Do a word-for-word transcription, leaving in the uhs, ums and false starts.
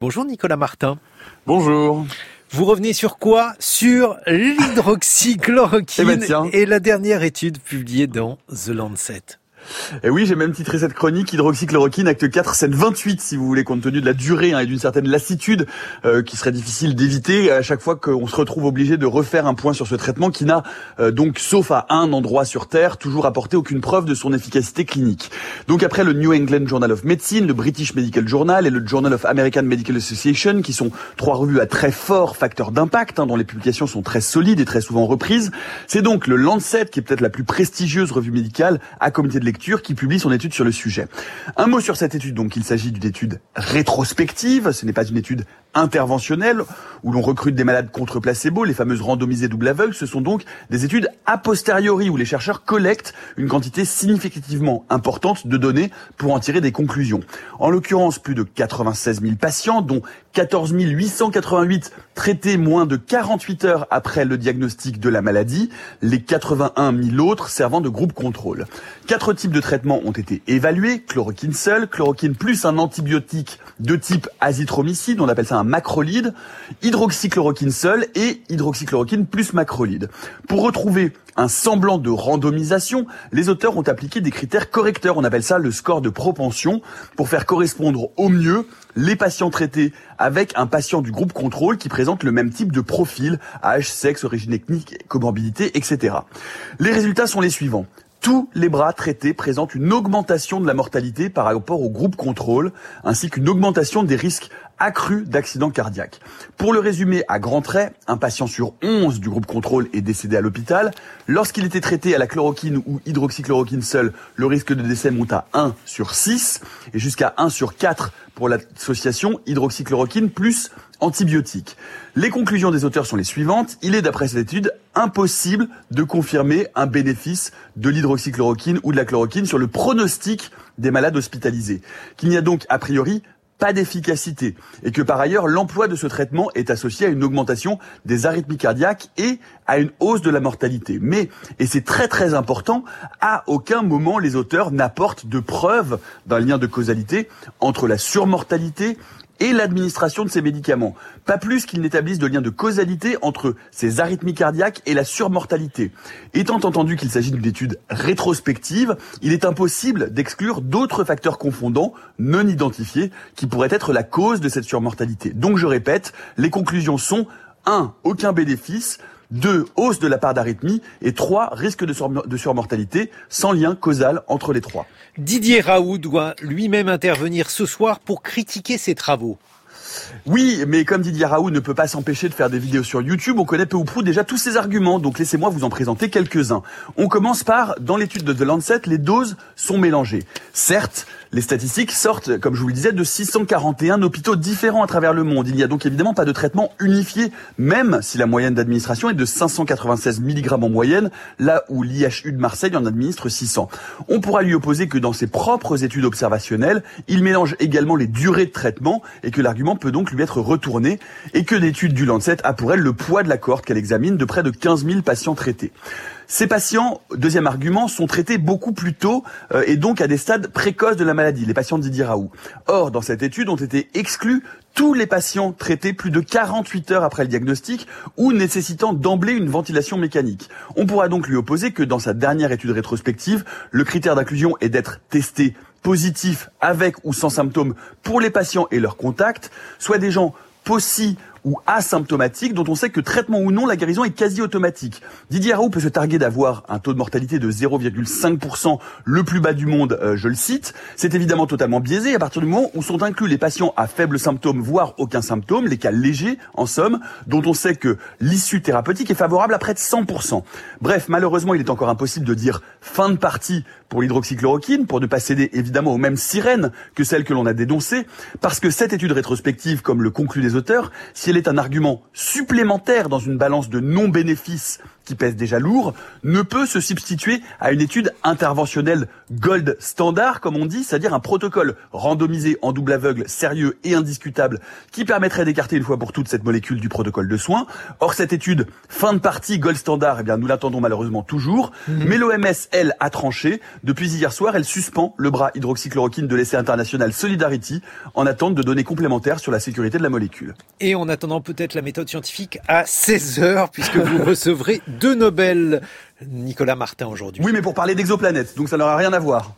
Bonjour Nicolas Martin. Bonjour. Vous revenez sur quoi? Sur l'hydroxychloroquine eh ben et la dernière étude publiée dans The Lancet. Et oui, j'ai même titré cette chronique hydroxychloroquine, acte quatre, scène vingt-huit, si vous voulez, compte tenu de la durée hein, et d'une certaine lassitude euh, qui serait difficile d'éviter à chaque fois qu'on se retrouve obligé de refaire un point sur ce traitement qui n'a euh, donc, sauf à un endroit sur Terre, toujours apporté aucune preuve de son efficacité clinique. Donc après le New England Journal of Medicine, le British Medical Journal et le Journal of American Medical Association, qui sont trois revues à très fort facteur d'impact, hein, dont les publications sont très solides et très souvent reprises, c'est donc le Lancet, qui est peut-être la plus prestigieuse revue médicale à comité de lecture, qui publie son étude sur le sujet. Un mot sur cette étude, donc il s'agit d'une étude rétrospective, ce n'est pas une étude interventionnelle où l'on recrute des malades contre placebo, les fameuses randomisées double aveugle, ce sont donc des études a posteriori où les chercheurs collectent une quantité significativement importante de données pour en tirer des conclusions. En l'occurrence, plus de quatre-vingt-seize mille patients, dont quatorze mille huit cent quatre-vingt-huit traités moins de quarante-huit heures après le diagnostic de la maladie, les quatre-vingt-un mille autres servant de groupe contrôle. Quatre types de traitements ont été évalués, chloroquine seule, chloroquine plus un antibiotique de type azithromycine, on appelle ça un macrolide, hydroxychloroquine seule et hydroxychloroquine plus macrolide. Pour retrouver un semblant de randomisation, les auteurs ont appliqué des critères correcteurs, on appelle ça le score de propension, pour faire correspondre au mieux les patients traités avec un patient du groupe contrôle qui présente le même type de profil, âge, sexe, origine ethnique, comorbidité, et cetera. Les résultats sont les suivants. Tous les bras traités présentent une augmentation de la mortalité par rapport au groupe contrôle, ainsi qu'une augmentation des risques accrus d'accidents cardiaques. Pour le résumer à grands traits, un patient sur onze du groupe contrôle est décédé à l'hôpital. Lorsqu'il était traité à la chloroquine ou hydroxychloroquine seule, le risque de décès monte à un sur six et jusqu'à un sur quatre pour l'association hydroxychloroquine plus antibiotiques. Les conclusions des auteurs sont les suivantes. Il est, d'après cette étude, impossible de confirmer un bénéfice de l'hydroxychloroquine ou de la chloroquine sur le pronostic des malades hospitalisés. Qu'il n'y a donc, a priori, pas d'efficacité et que par ailleurs l'emploi de ce traitement est associé à une augmentation des arythmies cardiaques et à une hausse de la mortalité. Mais, et c'est très très important, à aucun moment les auteurs n'apportent de preuves d'un lien de causalité entre la surmortalité et l'administration de ces médicaments. Pas plus qu'ils n'établissent de lien de causalité entre ces arythmies cardiaques et la surmortalité. Étant entendu qu'il s'agit d'une étude rétrospective, il est impossible d'exclure d'autres facteurs confondants non identifiés qui pourraient être la cause de cette surmortalité. Donc je répète, les conclusions sont un Aucun bénéfice, deux Hausse de la part d'arythmie et trois Risque de, sur- de surmortalité sans lien causal entre les trois. Didier Raoult doit lui-même intervenir ce soir pour critiquer ses travaux. Oui, mais comme Didier Raoult ne peut pas s'empêcher de faire des vidéos sur YouTube, on connaît peu ou prou déjà tous ses arguments, donc laissez-moi vous en présenter quelques-uns. On commence par, dans l'étude de The Lancet, les doses sont mélangées. Certes, les statistiques sortent, comme je vous le disais, de six cent quarante et un hôpitaux différents à travers le monde. Il n'y a donc évidemment pas de traitement unifié, même si la moyenne d'administration est de cinq cent quatre-vingt-seize milligrammes en moyenne, là où l'I H U de Marseille en administre six cents. On pourra lui opposer que dans ses propres études observationnelles, il mélange également les durées de traitement et que l'argument peut donc lui être retourné et que l'étude du Lancet a pour elle le poids de la cohorte qu'elle examine de près de quinze mille patients traités. Ces patients, deuxième argument, sont traités beaucoup plus tôt euh, et donc à des stades précoces de la maladie, les patients de Didier Raoult. Or, dans cette étude, ont été exclus tous les patients traités plus de quarante-huit heures après le diagnostic ou nécessitant d'emblée une ventilation mécanique. On pourra donc lui opposer que dans sa dernière étude rétrospective, le critère d'inclusion est d'être testé positif avec ou sans symptômes pour les patients et leurs contacts, soit des gens possi ou asymptomatiques dont on sait que traitement ou non, la guérison est quasi automatique. Didier Raoult peut se targuer d'avoir un taux de mortalité de zéro virgule cinq pour cent, le plus bas du monde, euh, je le cite. C'est évidemment totalement biaisé à partir du moment où sont inclus les patients à faibles symptômes, voire aucun symptôme, les cas légers, en somme, dont on sait que l'issue thérapeutique est favorable à près de cent pour cent. Bref, malheureusement, il est encore impossible de dire fin de partie pour l'hydroxychloroquine, pour ne pas céder évidemment aux mêmes sirènes que celles que l'on a dénoncées, parce que cette étude rétrospective, comme le concluent les auteurs, si elle est un argument supplémentaire dans une balance de non-bénéfice qui pèse déjà lourd, ne peut se substituer à une étude interventionnelle gold standard, comme on dit, c'est-à-dire un protocole randomisé en double aveugle, sérieux et indiscutable, qui permettrait d'écarter une fois pour toutes cette molécule du protocole de soins. Or, cette étude, fin de partie, gold standard, eh bien, nous l'attendons malheureusement toujours, mmh. mais l'O M S, elle, a tranché. Depuis hier soir, elle suspend le bras hydroxychloroquine de l'essai international Solidarity en attente de données complémentaires sur la sécurité de la molécule. Et en attendant peut-être la méthode scientifique à seize heures, puisque vous recevrez deux Nobel, Nicolas Martin, aujourd'hui. Oui, mais pour parler d'exoplanètes, donc ça n'aura rien à voir.